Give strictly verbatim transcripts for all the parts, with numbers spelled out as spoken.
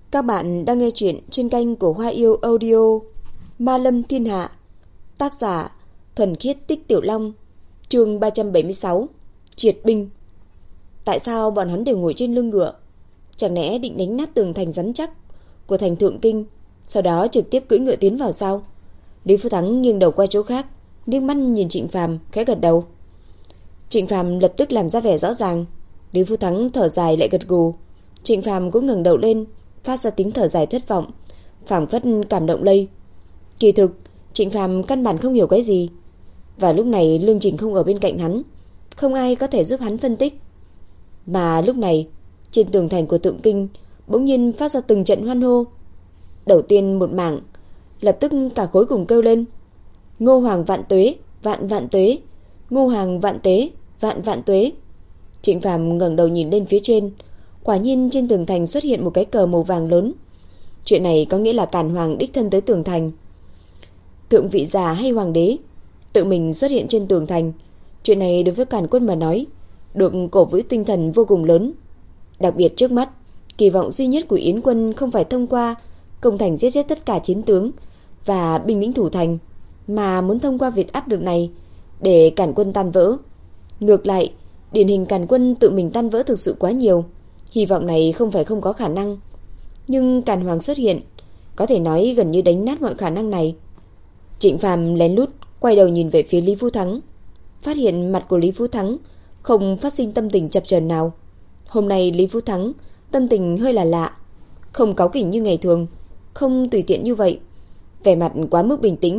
Các bạn đang nghe chuyện trên kênh của Hoa Yêu Audio. Ma Lâm Thiên Hạ. Tác giả Thuần Khiết Tích Tiểu Long. Chương ba trăm bảy mươi sáu. Triệt binh. Tại sao bọn hắn đều ngồi trên lưng ngựa? Chẳng lẽ định đánh nát tường thành rắn chắc của thành Thượng Kinh, sau đó trực tiếp cưỡi ngựa tiến vào sao? Lý Phú Thắng nghiêng đầu qua chỗ khác, liếc mắt nhìn Trịnh Phàm, khẽ gật đầu. Trịnh Phàm lập tức làm ra vẻ rõ ràng. Lý Phú Thắng thở dài lại gật gù. Trịnh Phàm cũng ngẩng đầu lên, phát ra tiếng thở dài thất vọng, phảng phất cảm động lây. Kỳ thực, Trịnh Phàm căn bản không hiểu cái gì. Và lúc này Lương Trình không ở bên cạnh hắn, không ai có thể giúp hắn phân tích. Mà lúc này, trên tường thành của Thượng Kinh bỗng nhiên phát ra từng trận hoan hô. Đầu tiên một mảng, lập tức cả khối cùng kêu lên: Ngô Hoàng vạn tuế, vạn vạn tuế, Ngô Hoàng vạn tuế, vạn vạn tuế. Trịnh Phàm ngẩng đầu nhìn lên phía trên, quả nhiên trên tường thành xuất hiện một cái cờ màu vàng lớn. Chuyện này có nghĩa là Càn Hoàng đích thân tới tường thành. Thượng vị giả hay hoàng đế tự mình xuất hiện trên tường thành, chuyện này đối với Càn Quân mà nói được cổ vũ tinh thần vô cùng lớn. Đặc biệt trước mắt, kỳ vọng duy nhất của Yến quân không phải thông qua công thành giết chết tất cả chiến tướng và binh lính thủ thành, mà muốn thông qua việc áp lực này để Càn Quân tan vỡ. Ngược lại, điển hình Càn Quân tự mình tan vỡ thực sự quá nhiều. Hy vọng này không phải không có khả năng, nhưng Càn Hoàng xuất hiện, có thể nói gần như đánh nát mọi khả năng này. Trịnh Phàm lén lút quay đầu nhìn về phía Lý Phú Thắng, phát hiện mặt của Lý Phú Thắng không phát sinh tâm tình chập chờn nào. Hôm nay Lý Phú Thắng tâm tình hơi là lạ, không cáu kỉnh như ngày thường, không tùy tiện như vậy, vẻ mặt quá mức bình tĩnh.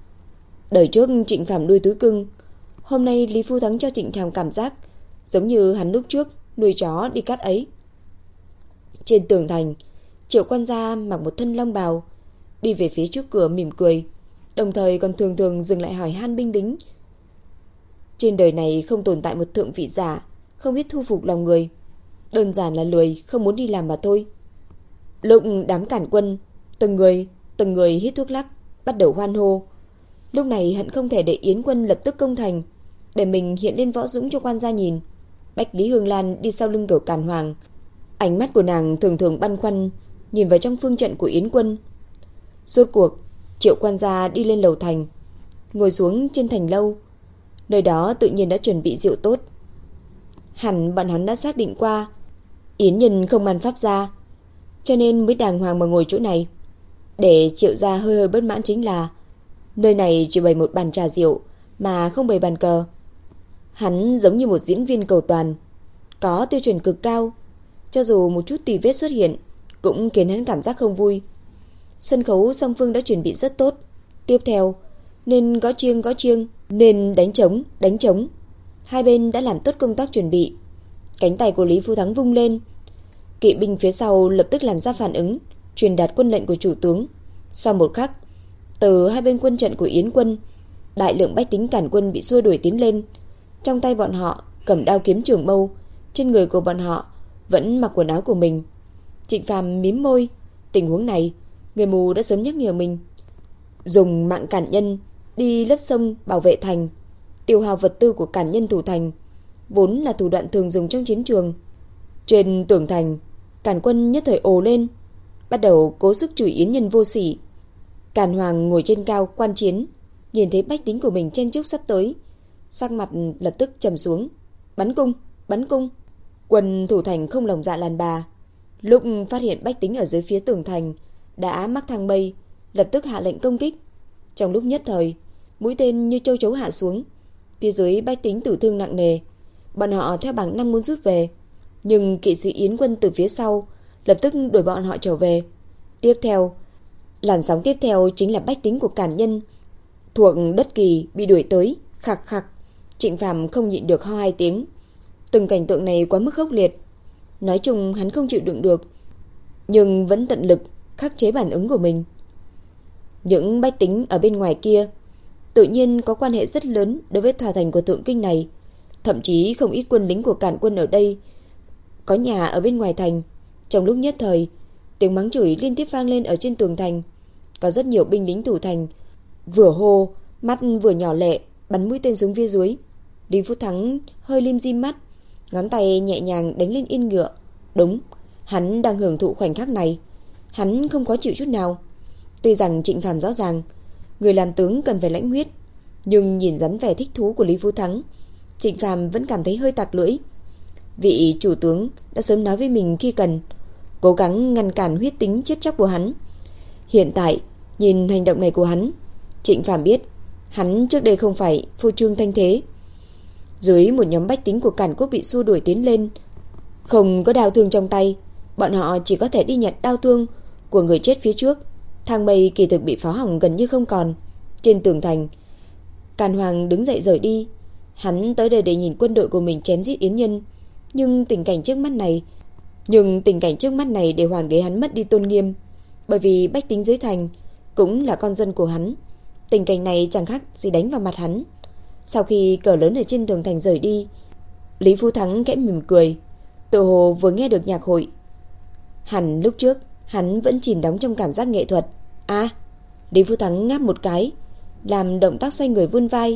Đời trước Trịnh Phàm nuôi túi cưng, hôm nay Lý Phú Thắng cho Trịnh Phàm cảm giác giống như hắn lúc trước nuôi chó đi cắt ấy. Trên tường thành, Triệu Quan gia mặc một thân long bào, đi về phía trước cửa mỉm cười, đồng thời còn thường thường dừng lại hỏi han binh lính. Trên đời này không tồn tại một thượng vị giả không biết thu phục lòng người, đơn giản là lười không muốn đi làm mà thôi. Lúc đám Càn Quân từng người từng người hít thuốc lắc, bắt đầu hoan hô. Lúc này hận không thể để Yến quân lập tức công thành, để mình hiện lên võ dũng cho quan gia nhìn. Bách Lý Hương Lan đi sau lưng của Càn Hoàng, ánh mắt của nàng thường thường băn khoăn nhìn vào trong phương trận của Yến quân. Rốt cuộc, Triệu Quan gia đi lên lầu thành, ngồi xuống trên thành lâu. Nơi đó tự nhiên đã chuẩn bị rượu tốt. Hẳn bọn hắn đã xác định qua Yến nhân không ăn pháp gia, cho nên mới đàng hoàng mà ngồi chỗ này. Để Triệu gia hơi hơi bất mãn chính là nơi này chỉ bày một bàn trà rượu mà không bày bàn cờ. Hắn giống như một diễn viên cầu toàn, có tiêu chuẩn cực cao, cho dù một chút tì vết xuất hiện cũng khiến hắn cảm giác không vui. Sân khấu song phương đã chuẩn bị rất tốt, tiếp theo nên gõ chiêng gõ chiêng, nên đánh trống đánh trống. Hai bên đã làm tốt công tác chuẩn bị. Cánh tay của Lý Phú Thắng vung lên, kỵ binh phía sau lập tức làm ra phản ứng, truyền đạt quân lệnh của chủ tướng. Sau một khắc, từ hai bên quân trận của Yến quân, đại lượng bách tính Càn Quân bị xua đuổi tiến lên. Trong tay bọn họ cầm đao kiếm trường mâu, trên người của bọn họ vẫn mặc quần áo của mình. Trịnh Phàm mím môi, tình huống này người mù đã sớm nhắc nhở mình. Dùng mạng càn nhân đi lấp sông bảo vệ thành, tiêu hao vật tư của càn nhân thủ thành, vốn là thủ đoạn thường dùng trong chiến trường. Trên tường thành, Càn Quân nhất thời ồ lên, bắt đầu cố sức chửi Yến nhân vô sỉ. Càn Hoàng ngồi trên cao quan chiến, nhìn thấy bách tính của mình chen chúc sắp tới, sắc mặt lập tức trầm xuống. Bắn cung, bắn cung. Quân thủ thành không lòng dạ đàn bà, lúc phát hiện bách tính ở dưới phía tường thành đã mắc thang mây, lập tức hạ lệnh công kích. Trong lúc nhất thời, mũi tên như châu chấu hạ xuống, phía dưới bách tính tử thương nặng nề. Bọn họ theo bản năng muốn rút về, nhưng kỵ sĩ Yến quân từ phía sau lập tức đuổi bọn họ trở về. Tiếp theo, làn sóng tiếp theo chính là bách tính của Càn nhân thuộc đất Kỳ bị đuổi tới. Khặc khặc, Trịnh Phàm không nhịn được ho hai tiếng. Từng cảnh tượng này quá mức khốc liệt, nói chung hắn không chịu đựng được, nhưng vẫn tận lực khắc chế bản ứng của mình. Những bách tính ở bên ngoài kia tự nhiên có quan hệ rất lớn đối với tòa thành của Thượng Kinh này, thậm chí không ít quân lính của Càn Quân ở đây có nhà ở bên ngoài thành. Trong lúc nhất thời, tiếng mắng chửi liên tiếp vang lên ở trên tường thành. Có rất nhiều binh lính thủ thành vừa hô, mắt vừa nhỏ lệ, bắn mũi tên xuống phía dưới. Lý Phú Thắng hơi lim dim mắt, ngón tay nhẹ nhàng đánh lên yên ngựa. Đúng, hắn đang hưởng thụ khoảnh khắc này. hắn không khó chịu chút nào. Tuy rằng Trịnh Phàm rõ ràng người làm tướng cần phải lãnh huyết, nhưng nhìn dáng vẻ thích thú của Lý Phú Thắng, Trịnh Phàm vẫn cảm thấy hơi tặc lưỡi. Vị chủ tướng đã sớm nói với mình khi cần cố gắng ngăn cản huyết tính chết chóc của hắn. Hiện tại nhìn hành động này của hắn, Trịnh Phàm biết hắn trước đây không phải phô trương thanh thế. Dưới một nhóm bách tính của Càn Quốc bị xua đuổi tiến lên, không có đao thương trong tay, bọn họ chỉ có thể đi nhặt đao thương của người chết phía trước. Thang Mây kỳ thực bị phá hỏng gần như không còn. Trên tường thành, Càn Hoàng đứng dậy rời đi. Hắn tới đây để nhìn quân đội của mình chém giết yến nhân, nhưng tình cảnh trước mắt này, nhưng tình cảnh trước mắt này để hoàng đế hắn mất đi tôn nghiêm, bởi vì bách tính dưới thành cũng là con dân của hắn. Tình cảnh này chẳng khác gì đánh vào mặt hắn. Sau khi cờ lớn ở trên tường thành rời đi, Lý Phú Thắng khẽ mỉm cười, tự hồ vừa nghe được nhạc hội. Hẳn lúc trước hắn vẫn chìm đắm trong cảm giác nghệ thuật. À, Lý Phú Thắng ngáp một cái, làm động tác xoay người vươn vai.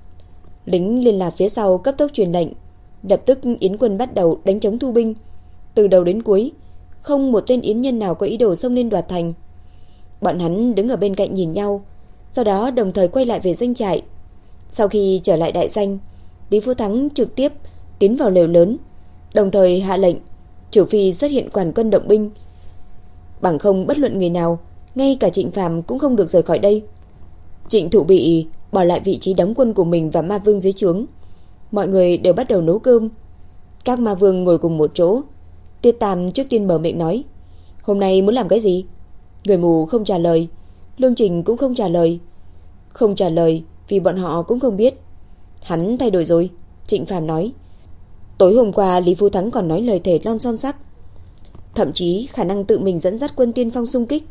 Lính liên lạc phía sau cấp tốc truyền lệnh, lập tức yến quân bắt đầu đánh chống thu binh. Từ đầu đến cuối, không một tên yến nhân nào có ý đồ xông lên đoạt thành. Bọn hắn đứng ở bên cạnh nhìn nhau, sau đó đồng thời quay lại về doanh trại. Sau khi trở lại đại doanh, Lý Phú Thắng trực tiếp tiến vào lều lớn, đồng thời hạ lệnh trừ phi xuất hiện quản quân động binh, bằng không bất luận người nào, ngay cả Trịnh Phàm cũng không được rời khỏi đây. Trịnh Thụ bị bỏ lại vị trí đóng quân của mình và ma vương dưới trướng. Mọi người đều bắt đầu nấu cơm. Các ma vương ngồi cùng một chỗ. Tiết Tam trước tiên mở miệng nói, hôm nay muốn làm cái gì? Người mù không trả lời, Lương Trình cũng không trả lời. Không trả lời vì bọn họ cũng không biết. Hắn thay đổi rồi, Trịnh Phàm nói. Tối hôm qua Lý Phú Thắng còn nói lời thề lon son sắc, thậm chí khả năng tự mình dẫn dắt quân tiên phong xung kích.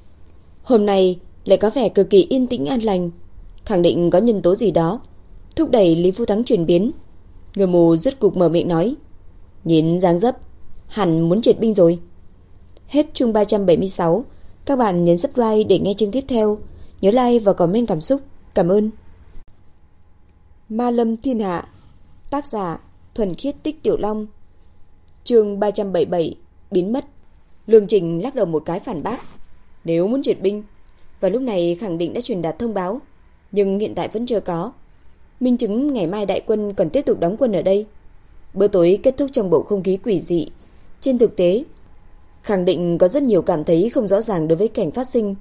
Hôm nay lại có vẻ cực kỳ yên tĩnh an lành, khẳng định có nhân tố gì đó thúc đẩy Lý Phú Thắng chuyển biến. Người mù rốt cục mở miệng nói, nhìn dáng dấp hẳn muốn triệt binh rồi. Hết chương ba trăm bảy mươi sáu. Các bạn nhấn subscribe để nghe chương tiếp theo. Nhớ like và comment cảm xúc. Cảm ơn. Ma Lâm Thiên Hạ. Tác giả Thuần Khiết Tích Tiểu Long. Chương ba trăm bảy mươi bảy. Biến mất. Lương Trình lắc đầu một cái phản bác, nếu muốn triệt binh, và lúc này khẳng định đã truyền đạt thông báo, nhưng hiện tại vẫn chưa có minh chứng ngày mai đại quân còn tiếp tục đóng quân ở đây. Bữa tối kết thúc trong bầu không khí quỷ dị. Trên thực tế, khẳng định có rất nhiều cảm thấy không rõ ràng đối với cảnh phát sinh.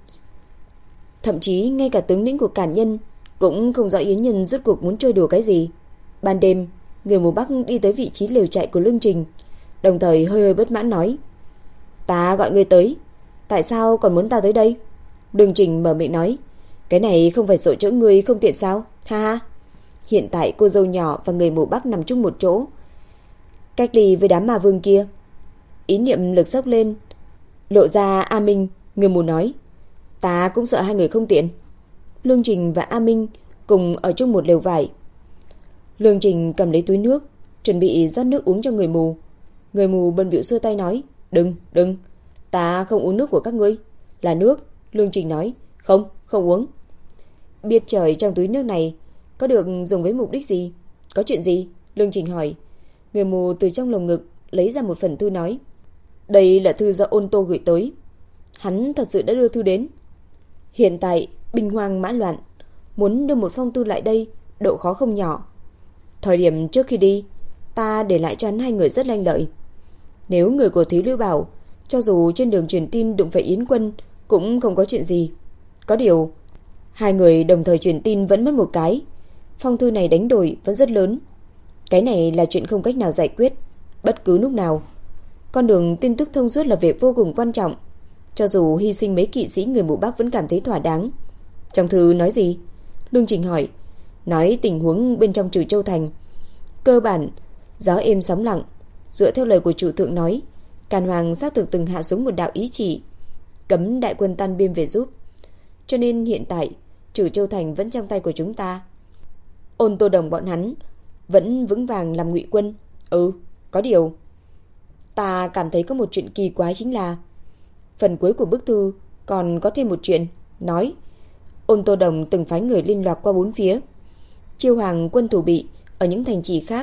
Thậm chí ngay cả tướng lĩnh của Càn Nhân cũng không rõ yến nhân rốt cuộc muốn chơi đùa cái gì. Ban đêm, người mù Bắc đi tới vị trí lều trại của Lương Trình, đồng thời hơi hơi bất mãn nói, ta gọi ngươi tới, tại sao còn muốn ta tới đây? Lương Trình mở miệng nói, cái này không phải sổ chỗ ngươi không tiện sao? Ha ha. Hiện tại cô dâu nhỏ và người mù Bắc nằm chung một chỗ, cách ly với đám ma vương kia. Ý niệm lực sốc lên, lộ ra A Minh. Người mù nói, ta cũng sợ hai người không tiện. Lương Trình và A Minh cùng ở chung một lều vải. Lương Trình cầm lấy túi nước, chuẩn bị rót nước uống cho người mù. Người mù bận bịu xua tay nói, đừng, đừng, ta không uống nước của các ngươi. Là nước. Lương Trình nói, không, không uống. Biết trời trong túi nước này có được dùng với mục đích gì? Có chuyện gì? Lương Trình hỏi. Người mù từ trong lồng ngực lấy ra một phần thư nói, đây là thư do Ôn Tô gửi tới. Hắn thật sự đã đưa thư đến. Hiện tại binh hoang mã loạn, muốn đưa một phong thư lại đây độ khó không nhỏ. Thời điểm trước khi đi, ta để lại cho hắn hai người rất lanh lợi. Nếu người của Thúy Lưu bảo cho dù trên đường truyền tin đụng phải yến quân cũng không có chuyện gì. Có điều hai người đồng thời truyền tin vẫn mất một cái. Phong thư này đánh đổi vẫn rất lớn. Cái này là chuyện không cách nào giải quyết bất cứ lúc nào. Con đường tin tức thông suốt là việc vô cùng quan trọng. Cho dù hy sinh mấy kỵ sĩ, người mù Bắc vẫn cảm thấy thỏa đáng. Trong thư nói gì? Lương Trình hỏi. Nói tình huống bên trong Trừ Châu Thành cơ bản gió êm sóng lặng. Dựa theo lời của chủ thượng nói, Càn Hoàng xác thực từng hạ xuống một đạo ý chỉ cấm đại quân tan biên về giúp. Cho nên hiện tại Trừ Châu Thành vẫn trong tay của chúng ta. Ôn Tô Đồng bọn hắn vẫn vững vàng làm ngụy quân. Ừ, có điều ta cảm thấy có một chuyện kỳ quái, chính là phần cuối của bức thư còn có thêm một chuyện. Nói Ôn Tô Đồng từng phái người liên lạc qua bốn phía, chiêu hàng quân thủ bị ở những thành trì khác.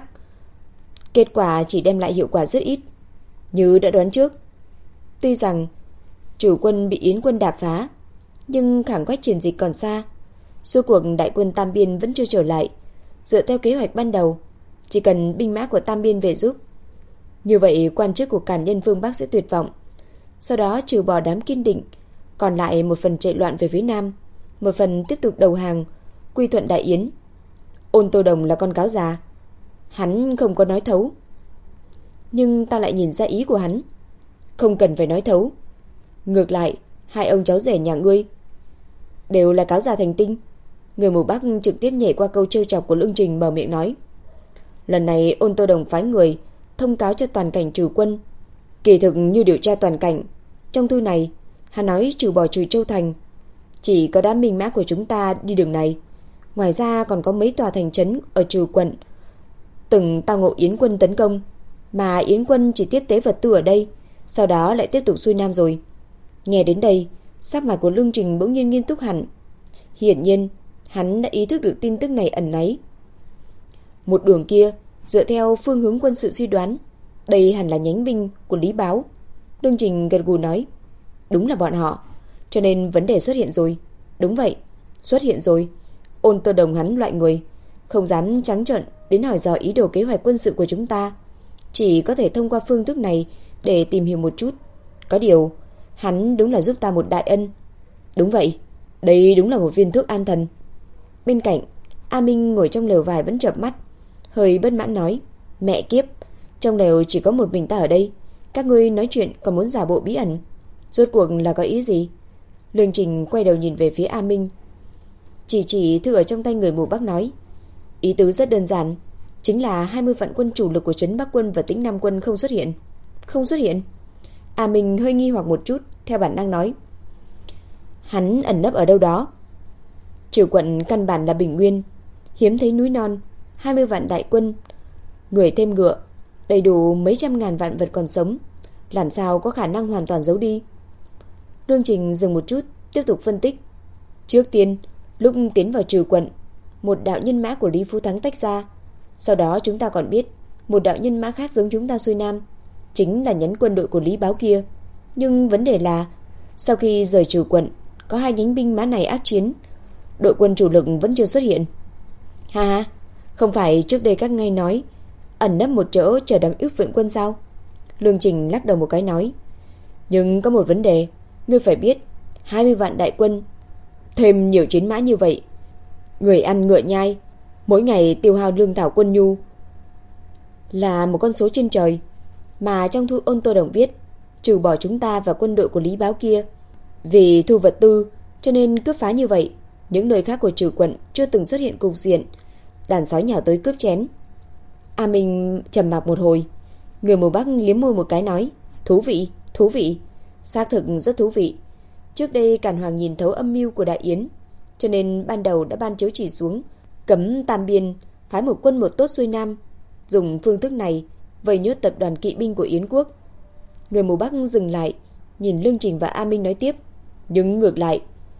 Kết quả chỉ đem lại hiệu quả rất ít, như đã đoán trước. Tuy rằng Chủ quân bị Yến quân đạp phá, nhưng khoảng cách chuyển dịch còn xa. Số cuộc đại quân Tam Biên vẫn chưa trở lại. Dựa theo kế hoạch ban đầu, chỉ cần binh mã của Tam Biên về giúp, như vậy quan chức của càn nhân phương Bắc sẽ tuyệt vọng. Sau đó trừ bỏ đám kiên định, còn lại một phần chạy loạn về phía Nam, một phần tiếp tục đầu hàng, quy thuận Đại Yến. Ôn Tô Đồng là con cáo già, hắn không có nói thấu. Nhưng ta lại nhìn ra ý của hắn. Không cần phải nói thấu. Ngược lại, hai ông cháu rể nhà ngươi đều là cáo già thành tinh. Người mù Bắc trực tiếp nhảy qua câu trêu chọc của Lương Trình, mở miệng nói: lần này Ôn Tô Đồng phái người thông cáo cho toàn cảnh trừ quân. Kỳ thực như điều tra toàn cảnh, trong thư này hắn nói trừ bỏ Trừ Châu Thành, chỉ có đám binh mã của chúng ta đi đường này. Ngoài ra còn có mấy tòa thành trấn ở Trừ quận từng tao ngộ Yến quân tấn công, mà Yến quân chỉ tiếp tế vật tư ở đây, sau đó lại tiếp tục xuôi nam rồi. Nghe đến đây, sắc mặt của Lương Trình bỗng nhiên nghiêm túc hẳn. Hiển nhiên hắn đã ý thức được tin tức này ẩn náy. Một đường kia, dựa theo phương hướng quân sự suy đoán, đây hẳn là nhánh binh của Lý Báo. Lương Trình gật gù nói: đúng là bọn họ, cho nên vấn đề xuất hiện rồi. Đúng vậy, xuất hiện rồi. Ôn Tô Đồng hắn loại người không dám trắng trợn đến hỏi dò ý đồ kế hoạch quân sự của chúng ta, chỉ có thể thông qua phương thức này để tìm hiểu một chút. Có điều hắn đúng là giúp ta một đại ân. Đúng vậy, đây đúng là một viên thuốc an thần. Bên cạnh, A Minh ngồi trong lều vải vẫn chợp mắt, hơi bất mãn nói: mẹ kiếp, trong lều chỉ có một mình ta ở đây, các ngươi nói chuyện còn muốn giả bộ bí ẩn, rốt cuộc là có ý gì? Lương Trình quay đầu nhìn về phía A Minh, chỉ chỉ thư ở trong tay người mù Bắc nói: ý tứ rất đơn giản, chính là hai mươi vạn quân chủ lực của trấn Bắc quân và Tĩnh Nam quân không xuất hiện. Không xuất hiện? A Minh hơi nghi hoặc một chút, theo bản năng nói: hắn ẩn nấp ở đâu đó. Trừ quận căn bản là bình nguyên, hiếm thấy núi non, hai mươi vạn đại quân, người thêm ngựa, đầy đủ mấy trăm ngàn vạn vật còn sống, làm sao có khả năng hoàn toàn giấu đi. Lương Trình dừng một chút, tiếp tục phân tích. Trước tiên, lúc tiến vào Trừ quận, một đạo nhân mã của Lý Phú Thắng tách ra. Sau đó chúng ta còn biết một đạo nhân mã khác giống chúng ta xuôi nam, chính là nhánh quân đội của Lý Báo kia. Nhưng vấn đề là, sau khi rời Trừ quận, có hai nhánh binh mã này ác chiến, đội quân chủ lực vẫn chưa xuất hiện. Ha ha, không phải trước đây các ngươi nói ẩn nấp một chỗ chờ đám ước viện quân sao? Lương Trình lắc đầu một cái nói: nhưng có một vấn đề, ngươi phải biết, hai mươi vạn đại quân thêm nhiều chiến mã như vậy, người ăn ngựa nhai, mỗi ngày tiêu hao lương thảo quân nhu là một con số trên trời. Mà trong thư Ôn Tô Đồng viết, trừ bỏ chúng ta và quân đội của Lý Báo kia, vì thu vật tư cho nên cướp phá như vậy. Những nơi khác của Trừ quận chưa từng xuất hiện cục diện đàn sói nhào tới cướp chén. A Minh trầm mặc một hồi, người mù Bắc liếm môi một cái nói: thú vị, thú vị, xác thực rất thú vị. Trước đây Càn Hoàng nhìn thấu âm mưu của Đại Yến, cho nên ban đầu đã ban chiếu chỉ xuống, cấm Tam Biên phái một quân một tốt xuôi nam, dùng phương thức này vây nhốt tập đoàn kỵ binh của Yến quốc. Người mù Bắc dừng lại, nhìn Lương Trình và A Minh nói tiếp: nhưng ngược lại,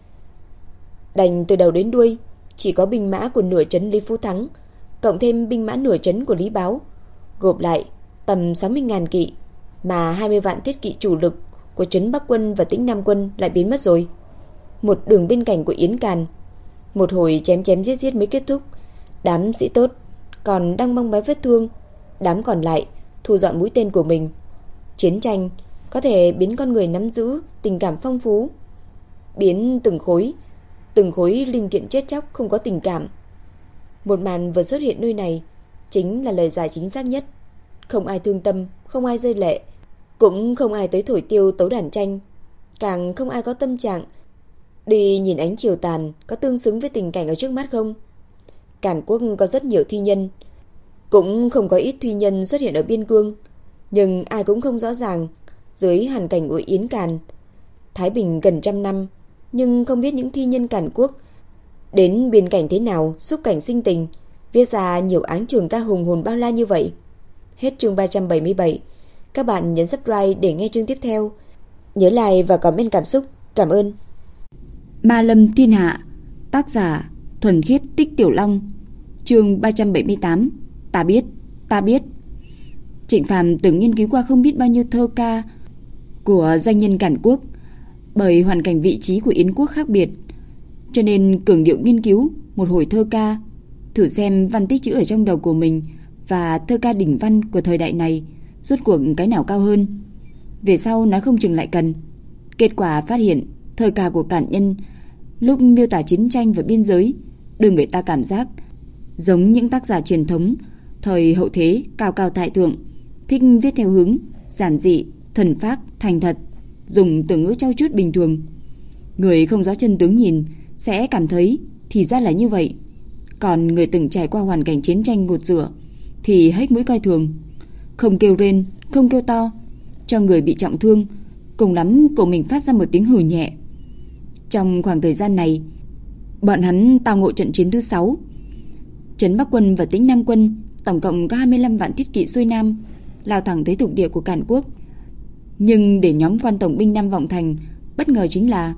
đành từ đầu đến đuôi chỉ có binh mã của nửa trấn Lý Phú Thắng cộng thêm binh mã nửa trấn của Lý Báo, gộp lại tầm sáu mươi ngàn kỵ, mà hai mươi vạn thiết kỵ chủ lực của trấn Bắc quân và Tĩnh Nam quân lại biến mất rồi. Một đường bên cạnh của Yến Càn, một hồi chém chém giết giết mới kết thúc. Đám sĩ tốt còn đang băng bó vết thương, đám còn lại thu dọn mũi tên của mình. Chiến tranh có thể biến con người nắm giữ tình cảm phong phú, biến từng khối từng khối linh kiện chết chóc không có tình cảm. Một màn vừa xuất hiện nơi này chính là lời giải chính xác nhất. Không ai thương tâm, không ai rơi lệ, cũng không ai tới thổi tiêu tấu đàn tranh, càng không ai có tâm trạng đi nhìn ánh chiều tàn có tương xứng với tình cảnh ở trước mắt không. Càn quốc có rất nhiều thi nhân, cũng không có ít thuy nhân xuất hiện ở biên cương, nhưng ai cũng không rõ ràng dưới hoàn cảnh của Yến Càn thái bình gần trăm năm, nhưng không biết những thi nhân Càn quốc đến biên cảnh thế nào, xúc cảnh sinh tình, viết ra nhiều áng trường ca hùng hồn bao la như vậy. Hết chương ba trăm bảy mươi bảy. Các bạn nhấn subscribe để nghe chương tiếp theo. Nhớ like và comment cảm xúc. Cảm ơn. Ma Lâm Thiên Hạ, tác giả Thuần Khiết Tích Tiểu Long, chương ba trăm bảy mươi tám. Ta biết, ta biết. Trịnh Phàm từng nghiên cứu qua không biết bao nhiêu thơ ca của doanh nhân Càn quốc, Bởi hoàn cảnh vị trí của Yến quốc khác biệt, cho nên cường điệu nghiên cứu một hồi thơ ca, thử xem văn tích chữ ở trong đầu của mình và thơ ca đỉnh văn của thời đại này rốt cuộc cái nào cao hơn. Về sau nói không chừng lại cần. Kết quả phát hiện thơ ca của Cản Nhân lúc miêu tả chiến tranh và biên giới đưa người ta cảm giác giống những tác giả truyền thống thời hậu thế cao cao tại thượng, thích viết theo hướng giản dị, thuần phác, thành thật, dùng từ ngữ trau chuốt bình thường. Người không rõ chân tướng nhìn sẽ cảm thấy thì ra là như vậy, còn người từng trải qua hoàn cảnh chiến tranh ngột rửa thì hết mũi coi thường, không kêu rên, không kêu to, cho người bị trọng thương cùng lắm cổ mình phát ra một tiếng hừ nhẹ. Trong khoảng thời gian này, bọn hắn tao ngộ trận chiến thứ sáu. Trấn Bắc quân và Tĩnh Nam quân tổng cộng có hai mươi lăm vạn thiết kỵ xuôi nam, lao thẳng tới thuộc địa của Càn Quốc. Nhưng để nhóm quan tổng binh Nam Vọng Thành bất ngờ chính là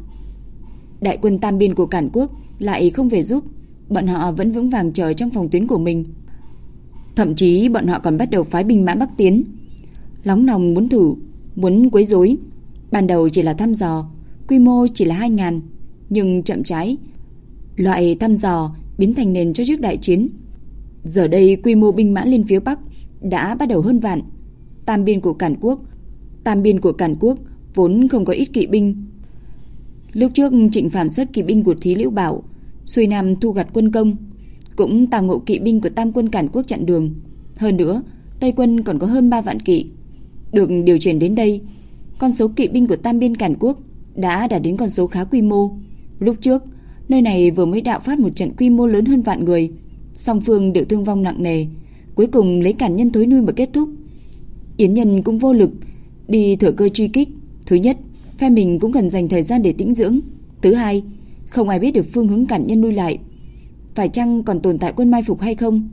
đại quân tam biên của Càn Quốc lại không về giúp, bọn họ vẫn vững vàng chờ trong phòng tuyến của mình. Thậm chí bọn họ còn bắt đầu phái binh mã bắc tiến, nóng lòng muốn thử, muốn quấy rối. Ban đầu chỉ là thăm dò, quy mô chỉ là hai ngàn, nhưng chậm trái, loại thăm dò biến thành nền cho trước đại chiến. Giờ đây quy mô binh mã lên phía Bắc đã bắt đầu hơn vạn. Tam biên của Càn Quốc, tam biên của Càn Quốc vốn không có ít kỵ binh. Lúc trước Trịnh Phàm xuất kỵ binh của Thí Liễu Bảo, xuôi nam thu gặt quân công, cũng tào ngộ kỵ binh của Tam quân Càn Quốc chặn đường. Hơn nữa, Tây quân còn có hơn ba vạn kỵ. Được điều chuyển đến đây, con số kỵ binh của Tam biên Càn Quốc đã đạt đến con số khá quy mô. Lúc trước, nơi này vừa mới đạo phát một trận quy mô lớn hơn vạn người, song phương đều thương vong nặng nề, cuối cùng lấy Càn Nhân thối nuôi mà kết thúc. Yến Nhân cũng vô lực đi thừa cơ truy kích. Thứ nhất, phe mình cũng cần dành thời gian để tĩnh dưỡng. Thứ hai, không ai biết được phương hướng Càn Nhân lui lại, phải chăng còn tồn tại quân mai phục hay không.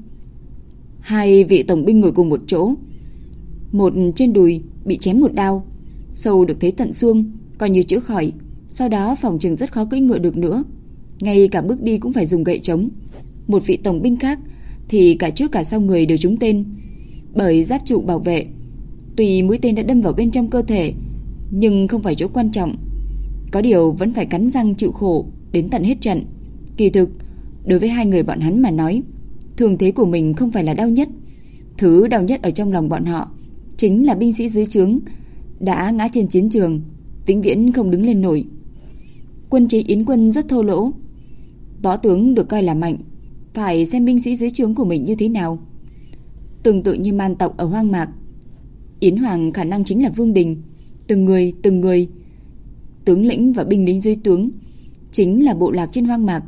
Hai vị tổng binh ngồi cùng một chỗ, một trên đùi bị chém một đao, sâu được thấy tận xương, coi như chữa khỏi. Sau đó phòng trường rất khó cưỡi ngựa được nữa, ngay cả bước đi cũng phải dùng gậy chống. Một vị tổng binh khác thì cả trước cả sau người đều trúng tên, bởi giáp trụ bảo vệ. Tuy mũi tên đã đâm vào bên trong cơ thể, nhưng không phải chỗ quan trọng. Có điều vẫn phải cắn răng chịu khổ đến tận hết trận. Kỳ thực, đối với hai người bọn hắn mà nói, thương thế của mình không phải là đau nhất. Thứ đau nhất ở trong lòng bọn họ chính là binh sĩ dưới trướng đã ngã trên chiến trường, vĩnh viễn không đứng lên nổi. Quân chế Yến quân rất thô lỗ. Võ tướng được coi là mạnh, phải xem binh sĩ dưới trướng của mình như thế nào. Tương tự như man tộc ở hoang mạc, Yến Hoàng khả năng chính là Vương Đình. Từng người, từng người, tướng lĩnh và binh lính dưới tướng chính là bộ lạc trên hoang mạc.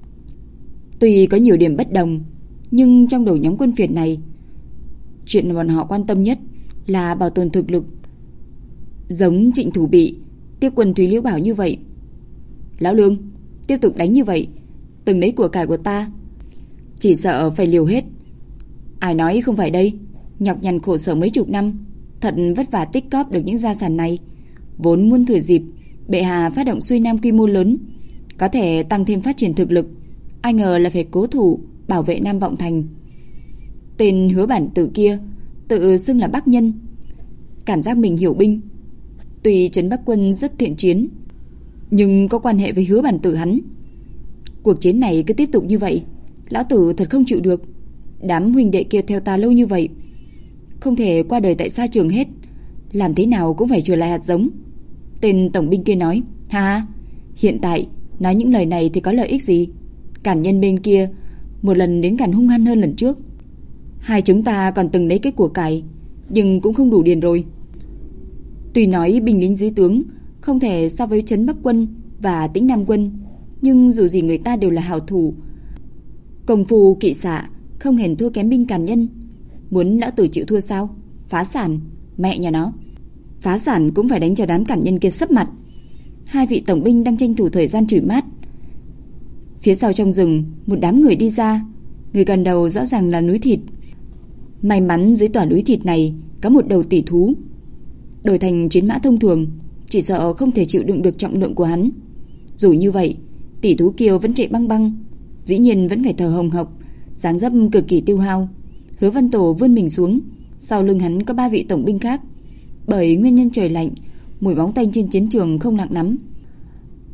Tuy có nhiều điểm bất đồng, nhưng trong đầu nhóm quân phiệt này, chuyện mà bọn họ quan tâm nhất là bảo tồn thực lực. Giống Trịnh Thủ Bị tiếp quân Thúy Liễu Bảo như vậy. Lão Lương, tiếp tục đánh như vậy, từng đấy của cải của ta chỉ sợ phải liều hết. Ai nói không phải đây, nhọc nhằn khổ sở mấy chục năm, thật vất vả tích cóp được những gia sản này, vốn muốn thử dịp bệ hạ phát động xuôi nam quy mô lớn, có thể tăng thêm phát triển thực lực. Ai ngờ là phải cố thủ bảo vệ Nam Vọng Thành. Tên Hứa Bản Tử kia tự xưng là Bắc Nhân, cảm giác mình hiểu binh. Tuy Trấn Bắc quân rất thiện chiến, nhưng có quan hệ với Hứa Bản Tử hắn. Cuộc chiến này cứ tiếp tục như vậy, lão tử thật không chịu được. Đám huynh đệ kia theo ta lâu như vậy, không thể qua đời tại sa trường hết, làm thế nào cũng phải trở lại hạt giống. Tên tổng binh kia nói, ha ha, hiện tại nói những lời này thì có lợi ích gì? Càn Nhân bên kia một lần đến càng hung hăng hơn lần trước. Hai chúng ta còn từng lấy cái của cải, nhưng cũng không đủ điền rồi. Tuy nói binh lính dưới tướng không thể so với Trấn Bắc quân và Tĩnh Nam quân, nhưng dù gì người ta đều là hảo thủ, công phu kỵ xạ không hề thua kém binh Càn Nhân. Muốn lão tử chịu thua sao? Phá sản, mẹ nhà nó. Phá sản cũng phải đánh cho đám Càn Nhân kia sấp mặt. Hai vị tổng binh đang tranh thủ thời gian chửi mát. Phía sau trong rừng, một đám người đi ra. Người gần đầu rõ ràng là núi thịt. May mắn dưới tòa núi thịt này có một đầu tỷ thú. Đổi thành chiến mã thông thường, chỉ sợ không thể chịu đựng được trọng lượng của hắn. Dù như vậy, tỷ thú kia vẫn chạy băng băng, dĩ nhiên vẫn phải thở hồng hộc, dáng dấp cực kỳ tiêu hao. Hứa Văn Tổ vươn mình xuống, sau lưng hắn có ba vị tổng binh khác. Bởi nguyên nhân trời lạnh, mùi bóng tanh trên chiến trường không nặng lắm.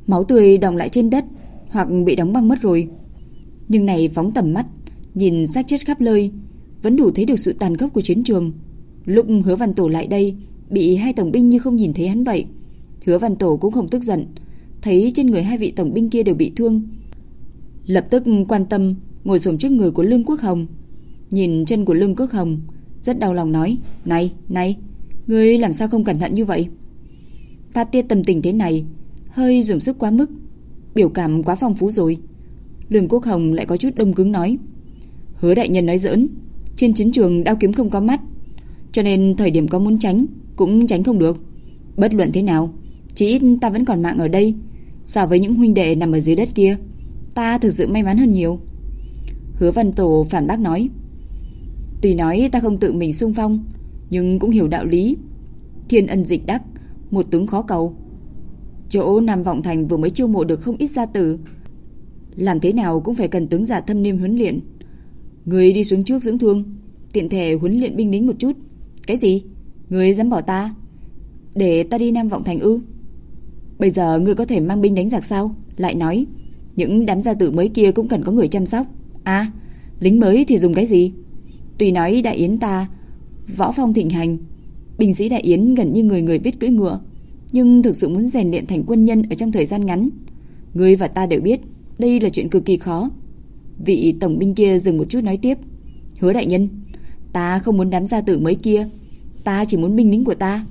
máu tươi đọng lại trên đất hoặc bị đóng băng mất rồi. Nhưng này phóng tầm mắt, nhìn xác chết khắp nơi, vẫn đủ thấy được sự tàn khốc của chiến trường. Lúc Hứa Văn Tổ lại đây, bị hai tổng binh như không nhìn thấy hắn vậy. Hứa Văn Tổ cũng không tức giận, thấy trên người hai vị tổng binh kia đều bị thương, lập tức quan tâm ngồi xổm trước người của Lương Quốc Hồng. Nhìn chân của Lương Quốc Hồng, rất đau lòng nói: "Này, này, ngươi làm sao không cẩn thận như vậy?" Phát tiết tâm tình thế này, hơi dùng sức quá mức, biểu cảm quá phong phú rồi. Lương Quốc Hồng lại có chút đông cứng nói: "Hứa đại nhân nói giỡn, trên chiến trường đao kiếm không có mắt, cho nên thời điểm có muốn tránh cũng tránh không được. Bất luận thế nào, chỉ ít ta vẫn còn mạng ở đây, so với những huynh đệ nằm ở dưới đất kia, ta thực sự may mắn hơn nhiều." Hứa Văn Tổ phản bác nói: "Tuy nói ta không tự mình xung phong, nhưng cũng hiểu đạo lý. Thiên ân dịch đắc, một tướng khó cầu. Chỗ Nam Vọng Thành vừa mới chiêu mộ được không ít gia tử, làm thế nào cũng phải cần tướng giả thâm niên huấn luyện. Người đi xuống trước dưỡng thương, tiện thể huấn luyện binh lính một chút." "Cái gì? Người dám bỏ ta? Để ta đi Nam Vọng Thành ư? Bây giờ ngươi có thể mang binh đánh giặc sao? Lại nói, những đám gia tử mới kia cũng cần có người chăm sóc. À, lính mới thì dùng cái gì? Tuy nói Đại Yến ta võ phong thịnh hành, binh sĩ Đại Yến gần như người người biết cưỡi ngựa, nhưng thực sự muốn rèn luyện thành quân nhân ở trong thời gian ngắn, ngươi và ta đều biết đây là chuyện cực kỳ khó." Vị tổng binh kia dừng một chút nói tiếp: "Hứa đại nhân, ta không muốn đám gia tử mới kia, ta chỉ muốn binh lính của ta.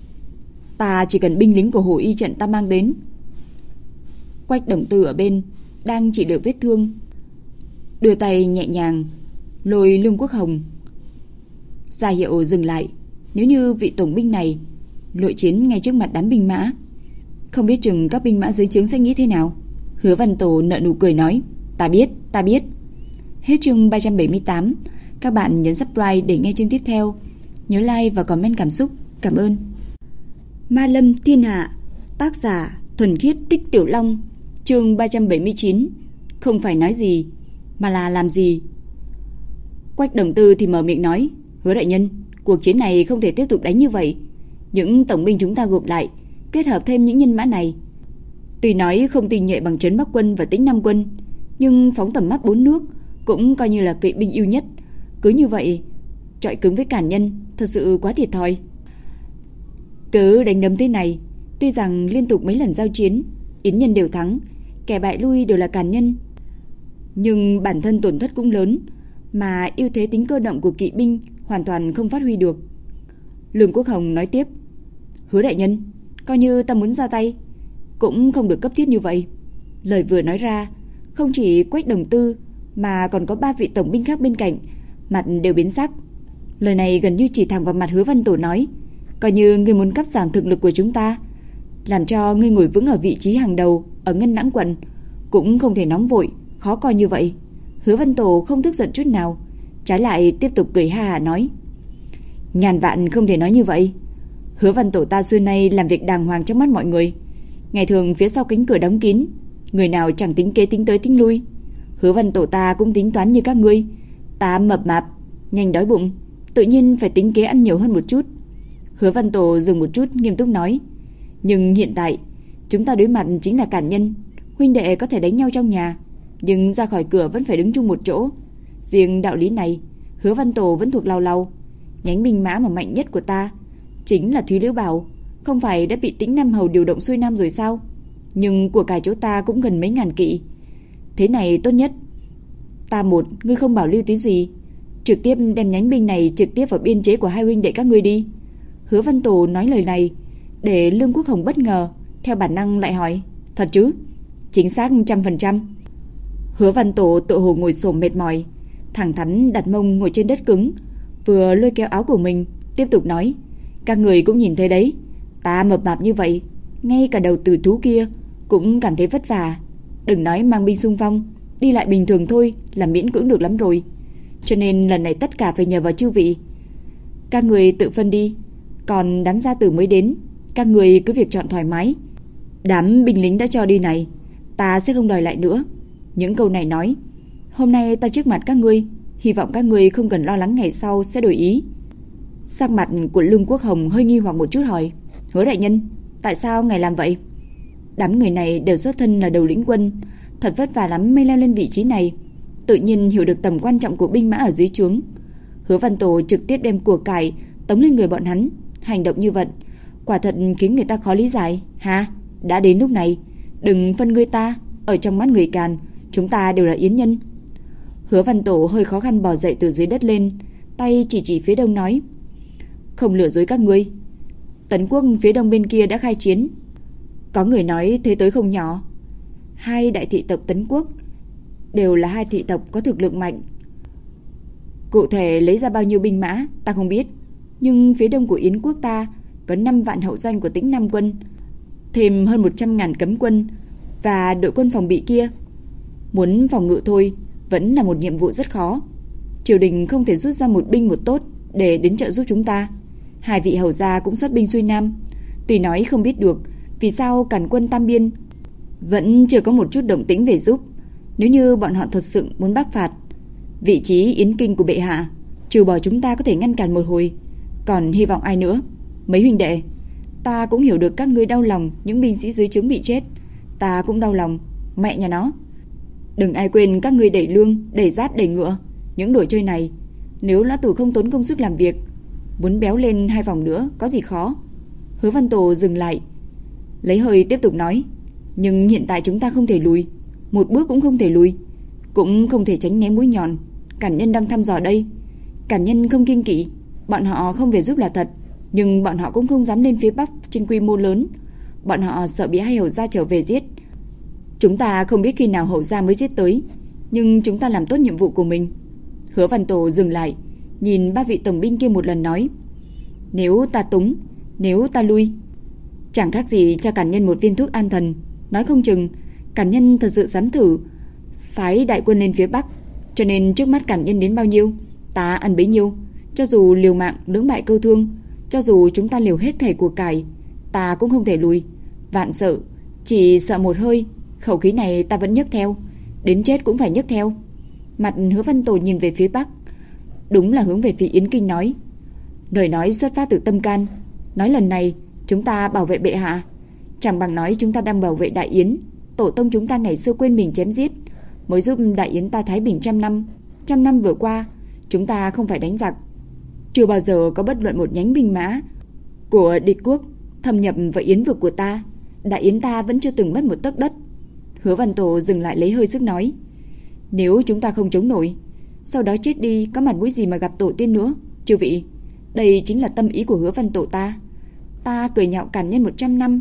Ta chỉ cần binh lính của Hồ Y trận ta mang đến." Quách Đồng Tư ở bên đang trị liệu vết thương, đưa tay nhẹ nhàng lôi Lương Quốc Hồng ra hiệu dừng lại. Nếu như vị tổng binh này nội chiến ngay trước mặt đám binh mã, không biết chừng các binh mã dưới trướng sẽ nghĩ thế nào. Hứa Văn Tổ nở nụ cười nói: "Ta biết, ta biết." Hết chương ba trăm bảy mươi tám. Các bạn nhấn subscribe để nghe chương tiếp theo. Nhớ like và comment cảm xúc. Cảm ơn. Ma Lâm Thiên Hạ, tác giả Thuần Khiết Tích Tiểu Long, chương ba trăm bảy mươi chín. Không phải nói gì mà là làm gì. Quách Đồng Tư thì mở miệng nói: "Hứa đại nhân, cuộc chiến này không thể tiếp tục đánh như vậy. Những tổng binh chúng ta gộp lại, kết hợp thêm những nhân mã này, tuy nói không tinh nhuệ bằng Trấn Bắc quân và Tĩnh Nam quân, nhưng phóng tầm mắt bốn nước cũng coi như là kỵ binh yêu nhất. Cứ như vậy chọi cứng với Càn Nhân, thật sự quá thiệt thòi. Cứ đánh đấm thế này, tuy rằng liên tục mấy lần giao chiến, Yến nhân đều thắng, kẻ bại lui đều là Càn Nhân, nhưng bản thân tổn thất cũng lớn, mà ưu thế tính cơ động của kỵ binh hoàn toàn không phát huy được." Lương Quốc Hồng nói tiếp: "Hứa đại nhân, coi như ta muốn ra tay, cũng không được cấp thiết như vậy." Lời vừa nói ra, không chỉ Quách Đồng Tư mà còn có ba vị tổng binh khác bên cạnh, mặt đều biến sắc. Lời này gần như chỉ thẳng vào mặt Hứa Văn Tổ nói: "Coi như ngươi muốn cắt giảm thực lực của chúng ta, làm cho ngươi ngồi vững ở vị trí hàng đầu ở Ngân Lãng quận, cũng không thể nóng vội, khó coi như vậy." Hứa Văn Tổ không tức giận chút nào, trái lại tiếp tục cười ha hả nói: "Ngàn vạn không thể nói như vậy. Hứa Văn Tổ ta xưa nay làm việc đàng hoàng trong mắt mọi người. Ngày thường phía sau cánh cửa đóng kín, người nào chẳng tính kế tính tới tính lui. Hứa Văn Tổ ta cũng tính toán như các ngươi. Ta mập mạp, nhanh đói bụng, tự nhiên phải tính kế ăn nhiều hơn một chút." Hứa Văn Tổ dừng một chút nghiêm túc nói: "Nhưng hiện tại chúng ta đối mặt chính là Càn Nhân. Huynh đệ có thể đánh nhau trong nhà, nhưng ra khỏi cửa vẫn phải đứng chung một chỗ. Riêng đạo lý này, Hứa Văn Tổ vẫn thuộc lau lau. Nhánh binh mã mà mạnh nhất của ta chính là Thúy Liễu Bảo, không phải đã bị Tĩnh Nam Hầu điều động xuôi nam rồi sao? Nhưng của cải chỗ ta cũng gần mấy ngàn kỵ. Thế này tốt nhất, ta một, ngươi không bảo lưu tí gì, trực tiếp đem nhánh binh này trực tiếp vào biên chế của hai huynh đệ các ngươi đi." Hứa Văn Tổ nói lời này để Lương Quốc Hồng bất ngờ, theo bản năng lại hỏi: "Thật chứ?" "Chính xác trăm phần trăm." Hứa Văn Tổ tự hồ ngồi xổm mệt mỏi, thẳng thắn đặt mông ngồi trên đất cứng, vừa lôi kéo áo của mình, tiếp tục nói: "Các người cũng nhìn thấy đấy, ta mập mạp như vậy, ngay cả đầu tử thú kia cũng cảm thấy vất vả. Đừng nói mang binh xung phong, đi lại bình thường thôi là miễn cưỡng được lắm rồi. Cho nên lần này tất cả phải nhờ vào chư vị. Các người tự phân đi, còn đám gia tử mới đến, các người cứ việc chọn thoải mái. Đám binh lính đã cho đi này, ta sẽ không đòi lại nữa." Những câu này nói, hôm nay ta trước mặt các ngươi, hy vọng các ngươi không cần lo lắng ngày sau sẽ đổi ý. Sắc mặt của Lương Quốc Hồng hơi nghi hoặc một chút hỏi: "Hứa đại nhân, tại sao ngài làm vậy?" Đám người này đều xuất thân là đầu lĩnh quân, thật vất vả lắm mới leo lên vị trí này, tự nhiên hiểu được tầm quan trọng của binh mã ở dưới trướng. Hứa Văn Tổ trực tiếp đem của cải tống lên người bọn hắn, hành động như vậy quả thật khiến người ta khó lý giải. Hả? Đã đến lúc này, đừng phân người ta, ở trong mắt người Càn, chúng ta đều là yến nhân. Hứa Văn Tổ hơi khó khăn bò dậy từ dưới đất lên, tay chỉ chỉ phía đông nói: "Không lừa dối các ngươi, Tấn quốc phía đông bên kia đã khai chiến. Có người nói thế tới không nhỏ. Hai đại thị tộc Tấn quốc đều là hai thị tộc có thực lực mạnh. Cụ thể lấy ra bao nhiêu binh mã ta không biết, nhưng phía đông của Yến quốc ta có năm vạn hậu doanh của Tĩnh Nam quân, thêm hơn một trăm ngàn cấm quân và đội quân phòng bị kia. Muốn phòng ngự thôi vẫn là một nhiệm vụ rất khó. Triều đình không thể rút ra một binh một tốt để đến trợ giúp chúng ta. Hai vị hầu gia cũng xuất binh xuôi nam. Tuy nói không biết được vì sao càn quân Tam Biên vẫn chưa có một chút động tĩnh về giúp. Nếu như bọn họ thật sự muốn bắc phạt, vị trí Yến Kinh của bệ hạ, trừ bỏ chúng ta có thể ngăn cản một hồi, còn hy vọng ai nữa? Mấy huynh đệ, ta cũng hiểu được các ngươi đau lòng những binh sĩ dưới trướng bị chết, ta cũng đau lòng, mẹ nhà nó. Đừng ai quên các ngươi đẩy lương, đẩy giáp, đẩy ngựa, những đồ chơi này, nếu lão tử không tốn công sức làm việc, muốn béo lên hai vòng nữa có gì khó." Hứa Văn Tổ dừng lại, lấy hơi tiếp tục nói: "Nhưng hiện tại chúng ta không thể lùi, một bước cũng không thể lùi, cũng không thể tránh né mũi nhọn. Càn nhân đang thăm dò đây. Càn nhân không kiêng kỵ, bọn họ không về giúp là thật, nhưng bọn họ cũng không dám lên phía bắc trên quy mô lớn. Bọn họ sợ bị hai hầu gia trở về giết. Chúng ta không biết khi nào hầu gia mới giết tới, nhưng chúng ta làm tốt nhiệm vụ của mình." Hứa Văn Tổ dừng lại, nhìn ba vị tổng binh kia một lần nói: "Nếu ta túng, nếu ta lui, chẳng khác gì cho Càn nhân một viên thuốc an thần. Nói không chừng Càn nhân thật sự dám thử phái đại quân lên phía bắc, cho nên trước mắt Càn nhân đến bao nhiêu, ta ăn bấy nhiêu. Cho dù liều mạng lưỡng bại câu thương, cho dù chúng ta liều hết thảy của cải, ta cũng không thể lùi. Vạn sợ, chỉ sợ một hơi, khẩu khí này ta vẫn nhấc theo, đến chết cũng phải nhấc theo." Mặt Hứa Văn Tổ nhìn về phía bắc, đúng là hướng về phía Yến Kinh nói. Lời nói xuất phát từ tâm can, nói lần này chúng ta bảo vệ bệ hạ, chẳng bằng nói chúng ta đang bảo vệ Đại Yến. Tổ tông chúng ta ngày xưa quên mình chém giết, mới giúp Đại Yến ta thái bình trăm năm. Trăm năm vừa qua, chúng ta không phải đánh giặc, chưa bao giờ có bất luận một nhánh binh mã của địch quốc thâm nhập vào Yến vực của ta. Đại Yến ta vẫn chưa từng mất một tấc đất. Hứa Văn Tổ dừng lại lấy hơi sức nói: "Nếu chúng ta không chống nổi, sau đó chết đi, có mặt mũi gì mà gặp tổ tiên nữa? Chư vị, đây chính là tâm ý của Hứa Văn Tổ ta. Ta cười nhạo Càn nhân một trăm năm,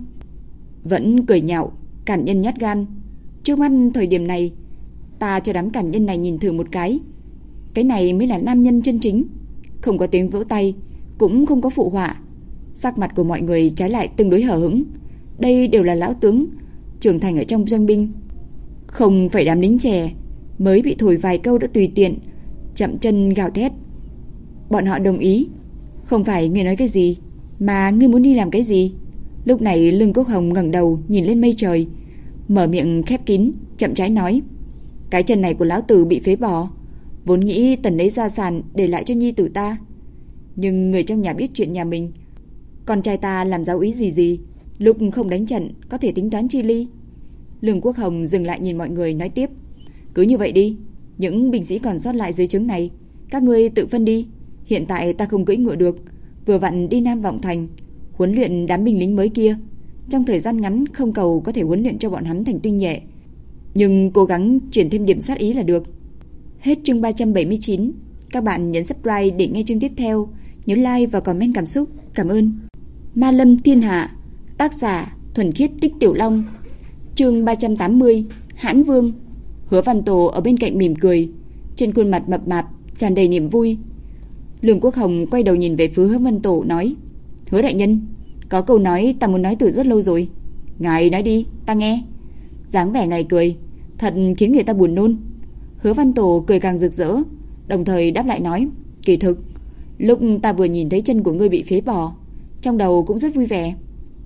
vẫn cười nhạo Càn nhân nhát gan. Trước mắt thời điểm này, ta cho đám Càn nhân này nhìn thử một cái. Cái này mới là nam nhân chân chính." Không có tiếng vỗ tay, cũng không có phụ họa. Sắc mặt của mọi người trái lại tương đối hờ hững. Đây đều là lão tướng trưởng thành ở trong doanh binh, không phải đám lính trẻ mới bị thổi vài câu đã tùy tiện chậm chân gào thét. Bọn họ đồng ý. "Không phải ngươi nói cái gì, mà ngươi muốn đi làm cái gì?" Lúc này Lương Quốc Hồng ngẩng đầu nhìn lên mây trời, mở miệng khép kín, chậm rãi nói: "Cái chân này của lão tử bị phế bỏ, vốn nghĩ tần lấy gia sản để lại cho nhi tử ta, nhưng người trong nhà biết chuyện nhà mình, con trai ta làm giáo úy gì gì, lúc không đánh trận có thể tính toán chi ly." Lương Quốc Hồng dừng lại nhìn mọi người nói tiếp: "Cứ như vậy đi, những binh sĩ còn sót lại dưới trướng này, các ngươi tự phân đi. Hiện tại ta không cưỡi ngựa được, vừa vặn đi Nam Vọng Thành huấn luyện đám binh lính mới kia. Trong thời gian ngắn không cầu có thể huấn luyện cho bọn hắn thành tinh nhuệ, nhưng cố gắng chuyển thêm điểm sát ý là được." Hết chương ba trăm bảy mươi chín. Các bạn nhấn subscribe để nghe chương tiếp theo, nhớ like và comment cảm xúc. Cảm ơn. Ma Lâm Thiên Hạ, tác giả Thuần Khiết Tích Tiểu Long, chương ba trăm tám mươi. Hãn Vương. Hứa Văn Tổ ở bên cạnh mỉm cười, trên khuôn mặt mập mạp tràn đầy niềm vui. Lương Quốc Hồng quay đầu nhìn về phía Hứa Văn Tổ nói: "Hứa đại nhân, có câu nói ta muốn nói từ rất lâu rồi, ngài nói đi, ta nghe." Dáng vẻ ngài cười thật khiến người ta buồn nôn. Hứa Văn Tổ cười càng rực rỡ, đồng thời đáp lại nói: "Kỳ thực, lúc ta vừa nhìn thấy chân của ngươi bị phế bỏ, trong đầu cũng rất vui vẻ."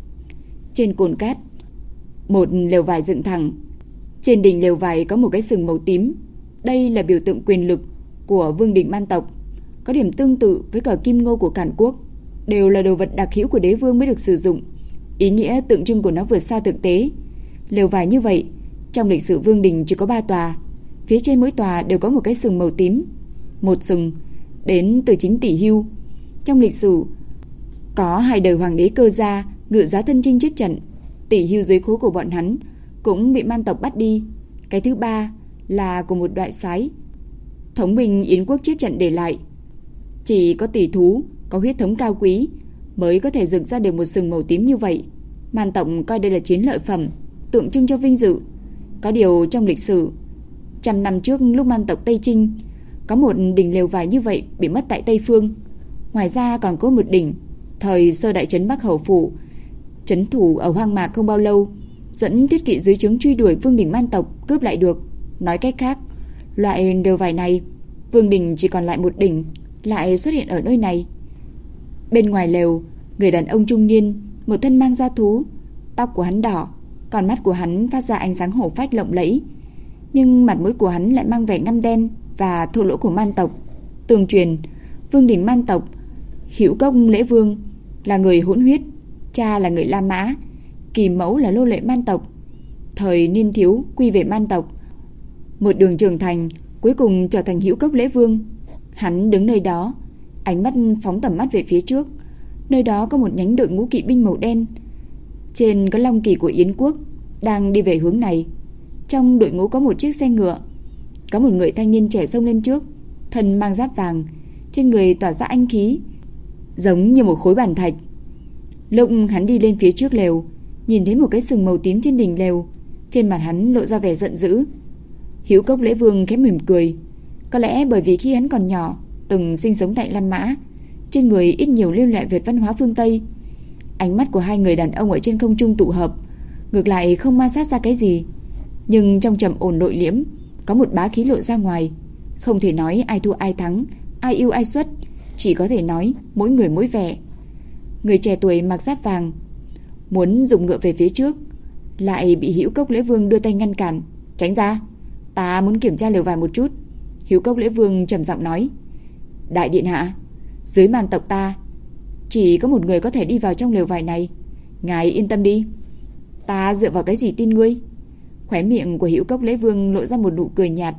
Trên cồn cát, một lều vải dựng thẳng, trên đỉnh lều vải có một cái sừng màu tím. Đây là biểu tượng quyền lực của Vương đình Man tộc, có điểm tương tự với cờ kim ngô của Càn Quốc, đều là đồ vật đặc hữu của đế vương mới được sử dụng. Ý nghĩa tượng trưng của nó vượt xa thực tế. Lều vải như vậy, trong lịch sử vương đình chỉ có ba tòa. Phía trên mỗi tòa đều có một cái sừng màu tím. Một sừng đến từ chính Tỷ Hưu. Trong lịch sử có hai đời hoàng đế Cơ gia ngự giá thân chinh chết trận. Tỷ Hưu dưới khố của bọn hắn cũng bị man tộc bắt đi. Cái thứ ba là của một đại soái thống binh Yến quốc chết trận để lại. Chỉ có tỷ thú có huyết thống cao quý mới có thể dựng ra được một sừng màu tím như vậy. Man tộc coi đây là chiến lợi phẩm, tượng trưng cho vinh dự. Có điều trong lịch sử, trăm năm trước lúc man tộc Tây Trinh, có một đỉnh lều vải như vậy bị mất tại Tây Phương. Ngoài ra còn có một đỉnh thời sơ đại trấn Bắc Hầu Phủ trấn thủ ở hoang mạc không bao lâu, dẫn thiết kỵ dưới trướng truy đuổi vương đình man tộc cướp lại được. Nói cách khác, loại lều vải này, vương đình chỉ còn lại một đỉnh, lại xuất hiện ở nơi này. Bên ngoài lều, người đàn ông trung niên, một thân mang da thú, tóc của hắn đỏ, còn mắt của hắn phát ra ánh sáng hổ phách lộng lẫy, nhưng mặt mũi của hắn lại mang vẻ ngăm đen và thô lỗ của man tộc. Tương truyền, vương đình man tộc Hữu Cốc Lễ Vương là người hỗn huyết, cha là người La Mã, kỳ mẫu là nô lệ man tộc. Thời niên thiếu quy về man tộc, một đường trưởng thành, cuối cùng trở thành Hữu Cốc Lễ Vương. Hắn đứng nơi đó, ánh mắt phóng tầm mắt về phía trước. Nơi đó có một nhánh đội ngũ kỵ binh màu đen, trên có long kỳ của Yến quốc, đang đi về hướng này. Trong đội ngũ có một chiếc xe ngựa, có một người thanh niên trẻ xông lên trước, thân mang giáp vàng, trên người tỏa ra anh khí, giống như một khối bàn thạch. Lúc hắn đi lên phía trước lều, nhìn thấy một cái sừng màu tím trên đỉnh lều, trên mặt hắn lộ ra vẻ giận dữ. Hữu Cốc Lễ Vương khẽ mỉm cười. Có lẽ bởi vì khi hắn còn nhỏ từng sinh sống tại Lam Mã, trên người ít nhiều lưu lại về văn hóa phương Tây. Ánh mắt của hai người đàn ông ở trên không trung tụ hợp, ngược lại không ma sát ra cái gì, nhưng trong trầm ổn nội liễm có một bá khí lộ ra ngoài. Không thể nói ai thua ai thắng, ai ưu ai xuất, chỉ có thể nói mỗi người mỗi vẻ. Người trẻ tuổi mặc giáp vàng muốn dùng ngựa về phía trước, lại bị Hữu Cốc Lễ Vương đưa tay ngăn cản. Tránh ra, ta muốn kiểm tra lều vải một chút. Hữu Cốc Lễ Vương trầm giọng nói. Đại điện hạ, dưới man tộc ta chỉ có một người có thể đi vào trong lều vải này, ngài yên tâm đi. Ta dựa vào cái gì tin ngươi? Khóe miệng của Hữu Cốc Lễ Vương lộ ra một nụ cười nhạt.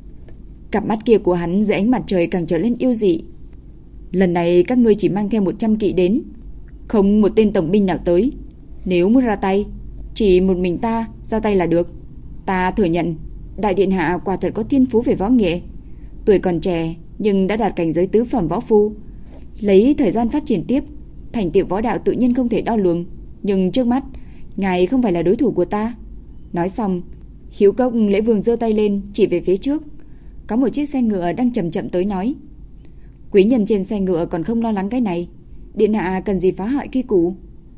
Cặp mắt kia của hắn dưới ánh mặt trời càng trở lên yêu dị. Lần này các ngươi chỉ mang theo một trăm kỵ đến, không một tên tổng binh nào tới. Nếu muốn ra tay, chỉ một mình ta ra tay là được. Ta thừa nhận đại điện hạ quả thật có thiên phú về võ nghệ, tuổi còn trẻ nhưng đã đạt cảnh giới tứ phẩm võ phu. Lấy thời gian phát triển tiếp, thành tựu võ đạo tự nhiên không thể đo lường, nhưng trước mắt ngài không phải là đối thủ của ta. Nói xong, Hữu Cốc Lễ Vương giơ tay lên chỉ về phía trước. Có một chiếc xe ngựa đang chậm chậm tới nói. Quý nhân trên xe ngựa còn không lo lắng cái này, điện hạ cần gì phá hoại quy củ.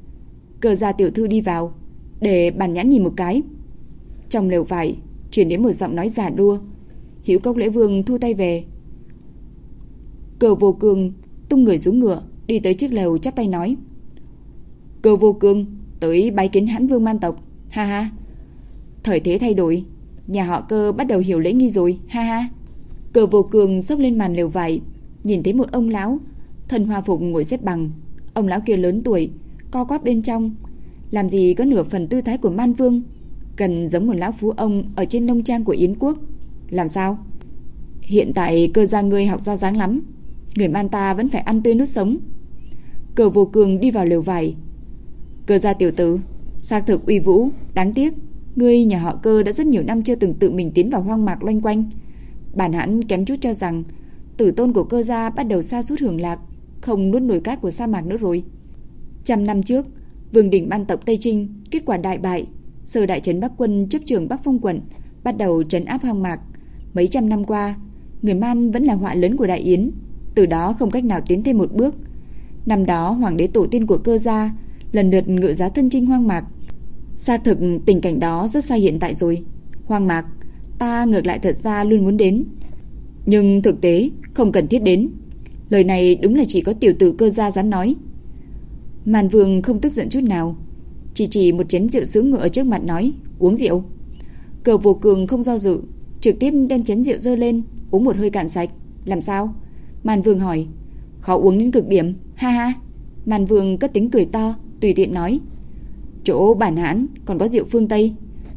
Cơ gia tiểu thư đi vào, để bản nhãn nhìn một cái. Trong lều vải truyền đến một giọng nói giả đua. Hữu Cốc Lễ Vương thu tay về. Cơ Vô Cương tung người xuống ngựa, đi tới chiếc lều chắp tay nói. Cơ Vô Cương tới bái kiến hãn vương man tộc. Ha ha. Thời thế thay đổi, nhà họ Cơ bắt đầu hiểu lễ nghi rồi. Ha ha. Cơ Vô Cương xốc lên màn lều vải, nhìn thấy một ông lão thân hoa phục ngồi xếp bằng. Ông lão kia lớn tuổi, co quắp bên trong, làm gì có nửa phần tư thái của man vương, cần giống một lão phú ông ở trên nông trang của Yến quốc. Làm sao? Hiện tại Cơ gia ngươi học ra dáng lắm, người man ta vẫn phải ăn tươi nuốt sống. Cơ Vô Cương đi vào lều vải. Cơ gia tiểu tử xác thực uy vũ, đáng tiếc ngươi nhà họ Cơ đã rất nhiều năm chưa từng tự mình tiến vào hoang mạc loanh quanh. Bản hãn kém chút cho rằng tử tôn của Cơ gia bắt đầu sa sút hưởng lạc, không nuốt nổi cát của sa mạc nữa rồi. Trăm năm trước, vương đỉnh man tộc Tây Trinh kết quả đại bại, sơ đại trấn Bắc quân chấp trưởng Bắc Phong quận, bắt đầu trấn áp hoang mạc. Mấy trăm năm qua, người man vẫn là họa lớn của Đại Yến, từ đó không cách nào tiến thêm một bước. Năm đó hoàng đế tổ tiên của Cơ gia lần lượt ngự giá thân chinh hoang mạc. Xác thực tình cảnh đó rất sai hiện tại rồi. Hoang mạc ta ngược lại thật ra luôn muốn đến, nhưng thực tế không cần thiết đến. Lời này đúng là chỉ có tiểu tử Cơ gia dám nói. Man Vương không tức giận chút nào, chỉ chỉ một chén rượu sứ ngựa ở trước mặt nói. Uống rượu. Cơ Vô Cương không do dự, trực tiếp đem chén rượu dơ lên, uống một hơi cạn sạch. Làm sao? Man Vương hỏi. Khó uống đến cực điểm. Ha ha. Man Vương cất tiếng cười to, tùy tiện nói. Chỗ bản hãn còn có rượu phương Tây,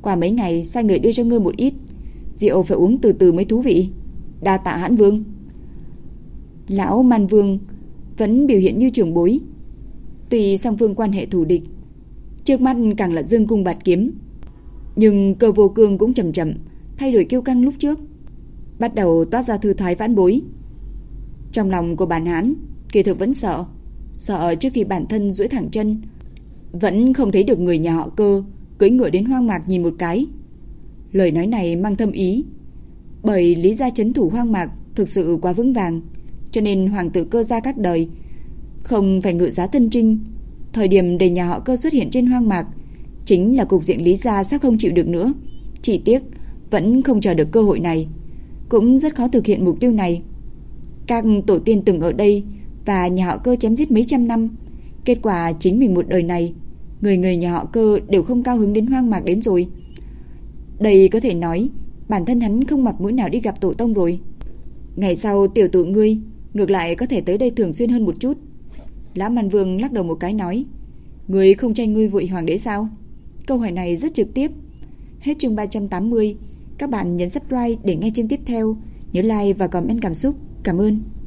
Qua mấy ngày sai người đưa cho ngươi một ít. Rượu phải uống từ từ mới thú vị. Đa tạ Hãn Vương. Lão Man Vương vẫn biểu hiện như trưởng bối. Tuy song phương quan hệ thù địch, trước mắt càng là dương cung bạt kiếm, nhưng Cơ Vô Cương cũng chậm chậm thay đổi kiêu căng lúc trước, bắt đầu toát ra thư thái vãn bối. Trong lòng của bản Hán kỳ thực vẫn sợ, sợ trước khi bản thân duỗi thẳng chân vẫn không thấy được người nhà họ Cơ cưỡi ngựa đến hoang mạc nhìn một cái. Lời nói này mang thâm ý, bởi lý gia trấn thủ hoang mạc thực sự quá vững vàng, cho nên hoàng tử Cơ gia các đời không phải ngự giá thân trinh. Thời điểm để nhà họ Cơ xuất hiện trên hoang mạc chính là cục diện lý gia sắp không chịu được nữa. Chỉ tiếc vẫn không chờ được cơ hội này, cũng rất khó thực hiện mục tiêu này. Các tổ tiên từng ở đây và nhà họ Cơ chém giết mấy trăm năm, kết quả chính mình một đời này người người nhà họ Cơ đều không cao hứng đến hoang mạc đến rồi. Đây có thể nói bản thân hắn không mặt mũi nào đi gặp tổ tông rồi. Ngày sau tiểu tử ngươi ngược lại có thể tới đây thường xuyên hơn một chút. Lão Man Vương lắc đầu một cái nói, ngươi không tranh ngôi vị hoàng đế sao? Câu hỏi này rất trực tiếp. Hết chương ba trăm tám mươi. Các bạn nhấn subscribe để nghe chương tiếp theo. Nhớ like và comment cảm xúc. Cảm ơn.